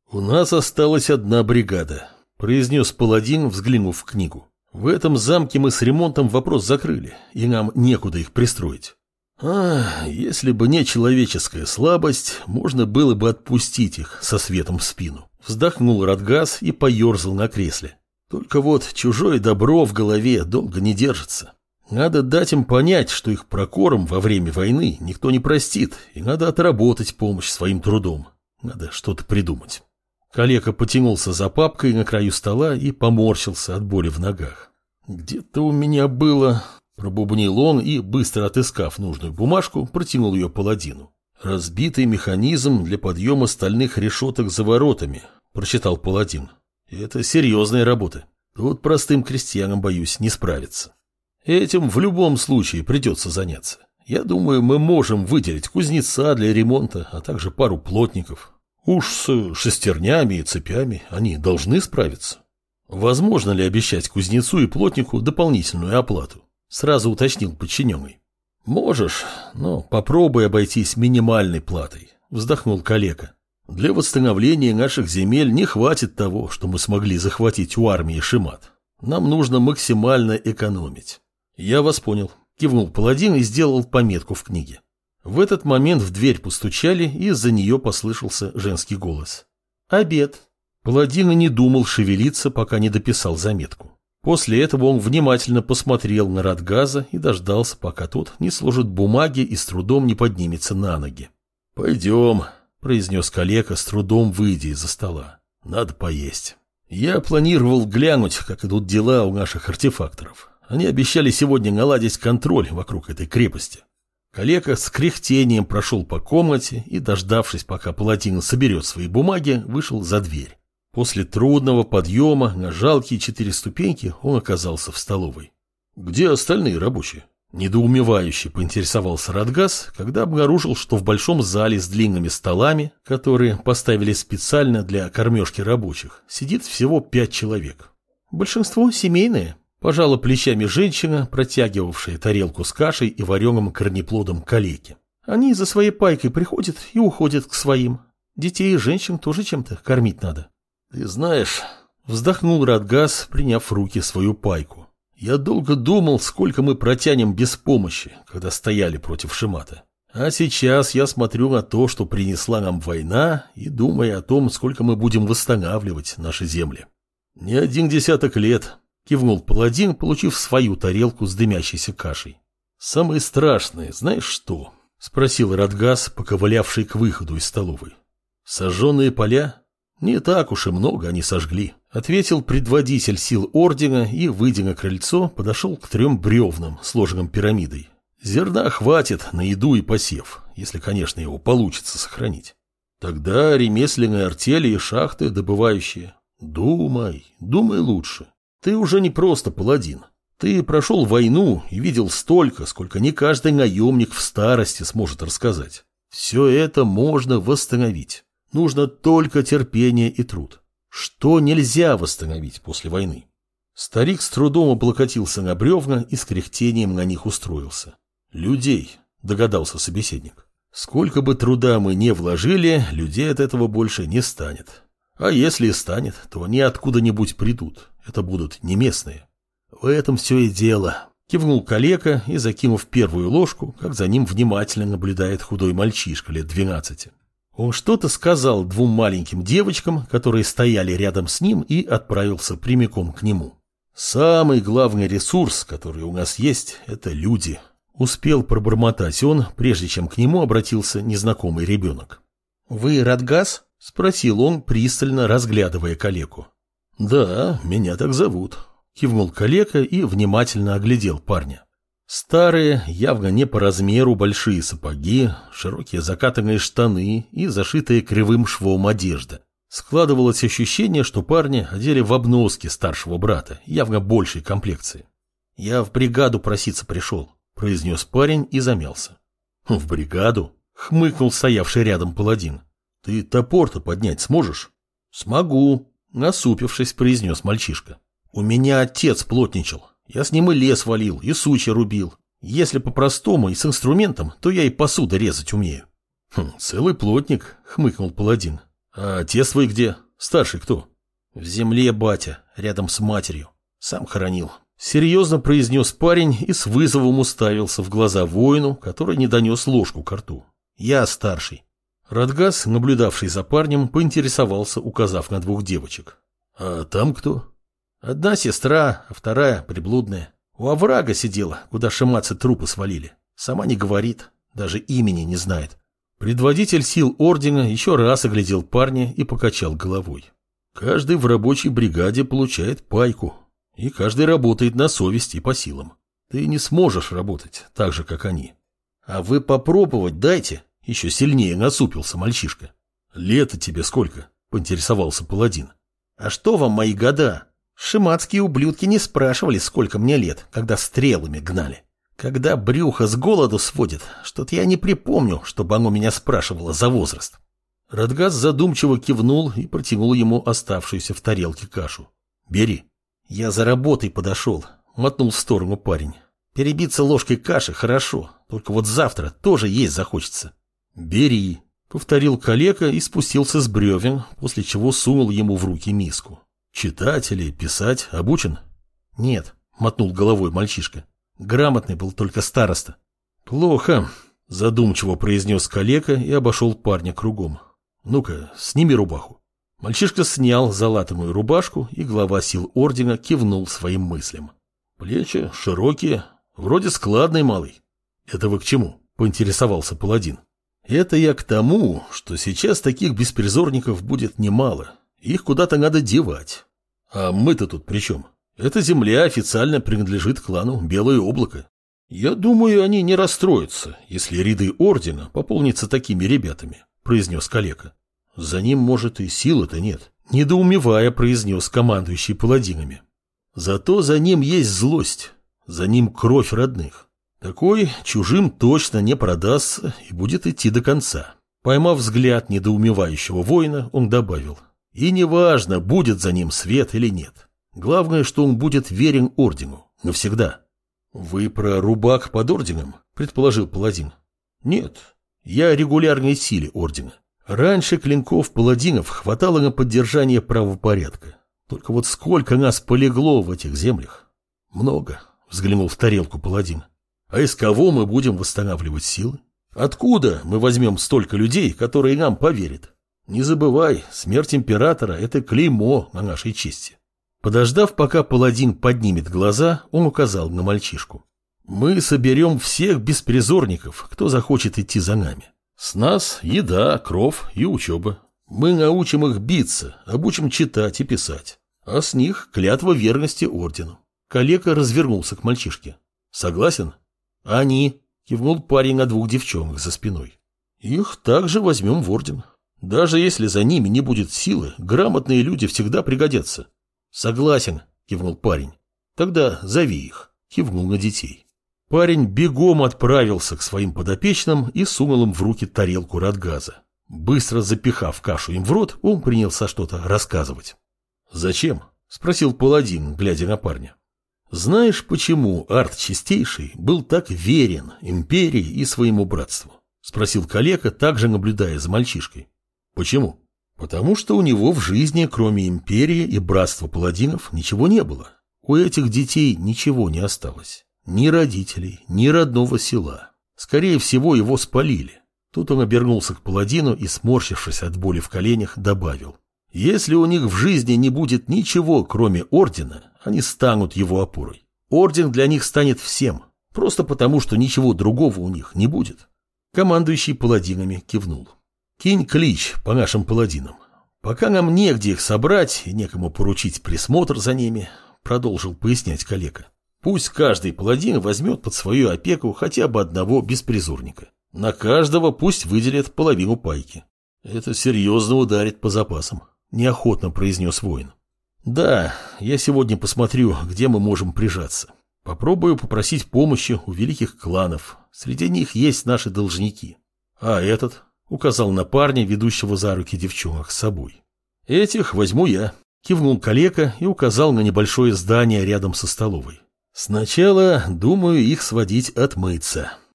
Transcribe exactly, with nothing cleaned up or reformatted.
«У нас осталась одна бригада», – произнес паладин, взглянув в книгу. «В этом замке мы с ремонтом вопрос закрыли, и нам некуда их пристроить. А, если бы не человеческая слабость, можно было бы отпустить их со светом в спину». Вздохнул Радгас и поерзал на кресле. «Только вот чужое добро в голове долго не держится. Надо дать им понять, что их прокорм во время войны никто не простит, и надо отработать помощь своим трудом. Надо что-то придумать». Калека потянулся за папкой на краю стола и поморщился от боли в ногах. «Где-то у меня было...» – пробубнил он и, быстро отыскав нужную бумажку, протянул ее паладину. «Разбитый механизм для подъема стальных решеток за воротами», – прочитал паладин. «Это серьезная работа. Тут простым крестьянам, боюсь, не справиться. Этим в любом случае придется заняться. Я думаю, мы можем выделить кузнеца для ремонта, а также пару плотников. Уж с шестернями и цепями они должны справиться. Возможно ли обещать кузнецу и плотнику дополнительную оплату?» Сразу уточнил подчиненный. «Можешь, но попробуй обойтись минимальной платой», вздохнул Калека. «Для восстановления наших земель не хватит того, что мы смогли захватить у армии Шимат. Нам нужно максимально экономить». «Я вас понял», кивнул паладин и сделал пометку в книге. В этот момент в дверь постучали, и из-за нее послышался женский голос. «Обед». Паладин и не думал шевелиться, пока не дописал заметку. После этого он внимательно посмотрел на Радгаза и дождался, пока тот не сложит бумаги и с трудом не поднимется на ноги. «Пойдем», – произнес Калека, с трудом выйдя из-за стола. «Надо поесть. Я планировал глянуть, как идут дела у наших артефакторов. Они обещали сегодня наладить контроль вокруг этой крепости». Калека с кряхтением прошел по комнате и, дождавшись, пока паладин соберет свои бумаги, вышел за дверь. После трудного подъема на жалкие четыре ступеньки он оказался в столовой. «Где остальные рабочие?» Недоумевающе поинтересовался Радгас, когда обнаружил, что в большом зале с длинными столами, которые поставили специально для кормежки рабочих, сидит всего пять человек. «Большинство семейные», – пожала плечами женщина, протягивавшая тарелку с кашей и вареным корнеплодом Калеке. «Они за своей пайкой приходят и уходят к своим. Детей и женщин тоже чем-то кормить надо». «Ты знаешь», – вздохнул Радгас, приняв в руки свою пайку. «Я долго думал, сколько мы протянем без помощи, когда стояли против Шимата. А сейчас я смотрю на то, что принесла нам война, и думаю о том, сколько мы будем восстанавливать наши земли». «Не один десяток лет», – кивнул паладин, получив свою тарелку с дымящейся кашей. «Самое страшное, знаешь что?» – спросил Радгас, поковылявший к выходу из столовой. «Сожженные поля? Не так уж и много они сожгли», — ответил предводитель сил ордена и, выйдя на крыльцо, подошел к трем бревнам, сложенным пирамидой. «Зерна хватит на еду и посев, если, конечно, его получится сохранить. Тогда ремесленные артели и шахты добывающие. Думай, думай лучше. Ты уже не просто паладин. Ты прошел войну и видел столько, сколько не каждый наемник в старости сможет рассказать. Все это можно восстановить. Нужно только терпение и труд. Что нельзя восстановить после войны?» Старик с трудом облокотился на бревна и с кряхтением на них устроился. «Людей», — догадался собеседник. «Сколько бы труда мы не вложили, людей от этого больше не станет. А если и станет, то они откуда-нибудь придут. Это будут не местные». «В этом все и дело», — кивнул Калека и, закинув первую ложку, как за ним внимательно наблюдает худой мальчишка лет двенадцати. Он что-то сказал двум маленьким девочкам, которые стояли рядом с ним, и отправился прямиком к нему. «Самый главный ресурс, который у нас есть, это люди», — успел пробормотать он, прежде чем к нему обратился незнакомый ребенок. «Вы Радгас?» — спросил он, пристально разглядывая Калеку. «Да, меня так зовут», — кивнул Калека и внимательно оглядел парня. Старые, явно не по размеру большие сапоги, широкие закатанные штаны и зашитые кривым швом одежда. Складывалось ощущение, что парни одели в обноски старшего брата, явно большей комплекции. «Я в бригаду проситься пришел», — произнес парень и замялся. «В бригаду?» — хмыкнул стоявший рядом паладин. «Ты топор-то поднять сможешь?» «Смогу», — насупившись, произнес мальчишка. «У меня отец плотничал. Я с ним и лес валил, и сучья рубил. Если по-простому и с инструментом, то я и посуду резать умею». «Хм, целый плотник», — хмыкнул паладин. А отец твой где? Старший кто? В земле, батя, рядом с матерью. Сам хоронил. Серьезно произнес парень и с вызовом уставился в глаза воину, который не донес ложку ко рту. Я старший. Радгас, наблюдавший за парнем, поинтересовался, указав на двух девочек. А там кто? Одна сестра, а вторая приблудная. У оврага сидела, куда шиматцы трупы свалили. Сама не говорит, даже имени не знает. Предводитель сил ордена еще раз оглядел парня и покачал головой. Каждый в рабочей бригаде получает пайку. И каждый работает на совесть и по силам. Ты не сможешь работать так же, как они. А вы попробовать дайте. Еще сильнее насупился мальчишка. Лето тебе сколько? Поинтересовался паладин. А что вам мои года? Шиматские ублюдки не спрашивали, сколько мне лет, когда стрелами гнали. Когда брюхо с голоду сводит, что-то я не припомню, чтобы оно меня спрашивало за возраст. Радгас задумчиво кивнул и протянул ему оставшуюся в тарелке кашу. Бери. Я за работой подошел, мотнул в сторону парень. Перебиться ложкой каши хорошо, только вот завтра тоже есть захочется. Бери, повторил калека и спустился с бревен, после чего сунул ему в руки миску. Читать или писать обучен? Нет, мотнул головой мальчишка. Грамотный был только староста. Плохо, задумчиво произнес калека и обошел парня кругом. Ну-ка, сними рубаху. Мальчишка снял залатанную рубашку, и глава сил ордена кивнул своим мыслям. Плечи широкие, вроде складный малый. Это вы к чему? Поинтересовался паладин. Это я к тому, что сейчас таких беспризорников будет немало. Их куда-то надо девать. А мы-то тут при чем? Эта земля официально принадлежит клану Белое Облако. Я думаю, они не расстроятся, если ряды ордена пополнятся такими ребятами, произнес калека. За ним, может, и силы-то нет, недоумевая, произнес командующий паладинами. Зато за ним есть злость, за ним кровь родных. Такой чужим точно не продастся и будет идти до конца. Поймав взгляд недоумевающего воина, он добавил. И неважно, будет за ним свет или нет. Главное, что он будет верен ордену. Навсегда. Вы про рубак под орденом? Предположил паладин. Нет, я о регулярной силе ордена. Раньше клинков паладинов хватало на поддержание правопорядка. Только вот сколько нас полегло в этих землях? Много, взглянул в тарелку паладин. А из кого мы будем восстанавливать силы? Откуда мы возьмем столько людей, которые нам поверят? Не забывай, смерть императора – это клеймо на нашей чести. Подождав, пока паладин поднимет глаза, он указал на мальчишку. Мы соберем всех беспризорников, кто захочет идти за нами. С нас еда, кров и учеба. Мы научим их биться, обучим читать и писать. А с них клятва верности ордену. Калека развернулся к мальчишке. Согласен? Они, кивнул парень на двух девчонок за спиной. Их также возьмем в орден. Даже если за ними не будет силы, грамотные люди всегда пригодятся. Согласен, кивнул парень. Тогда зови их, кивнул на детей. Парень бегом отправился к своим подопечным и сунул им в руки тарелку Радгаза. Быстро запихав кашу им в рот, он принялся что-то рассказывать. «Зачем?» – спросил паладин, глядя на парня. «Знаешь, почему Арт Чистейший был так верен империи и своему братству?» – спросил калека, также наблюдая за мальчишкой. «Почему?» «Потому что у него в жизни, кроме империи и братства паладинов, ничего не было. У этих детей ничего не осталось. Ни родителей, ни родного села. Скорее всего, его спалили». Тут он обернулся к паладину и, сморщившись от боли в коленях, добавил. «Если у них в жизни не будет ничего, кроме ордена, они станут его опорой. Орден для них станет всем, просто потому, что ничего другого у них не будет». Командующий паладинами кивнул. «Кинь клич по нашим паладинам. Пока нам негде их собрать и некому поручить присмотр за ними», продолжил пояснять калека. «Пусть каждый паладин возьмет под свою опеку хотя бы одного беспризорника. На каждого пусть выделят половину пайки. Это серьезно ударит по запасам», неохотно произнес воин. «Да, я сегодня посмотрю, где мы можем прижаться. Попробую попросить помощи у великих кланов. Среди них есть наши должники. А этот?» Указал на парня, ведущего за руки девчонок с собой. «Этих возьму я», кивнул калека и указал на небольшое здание рядом со столовой. «Сначала, думаю, их сводить отмыться.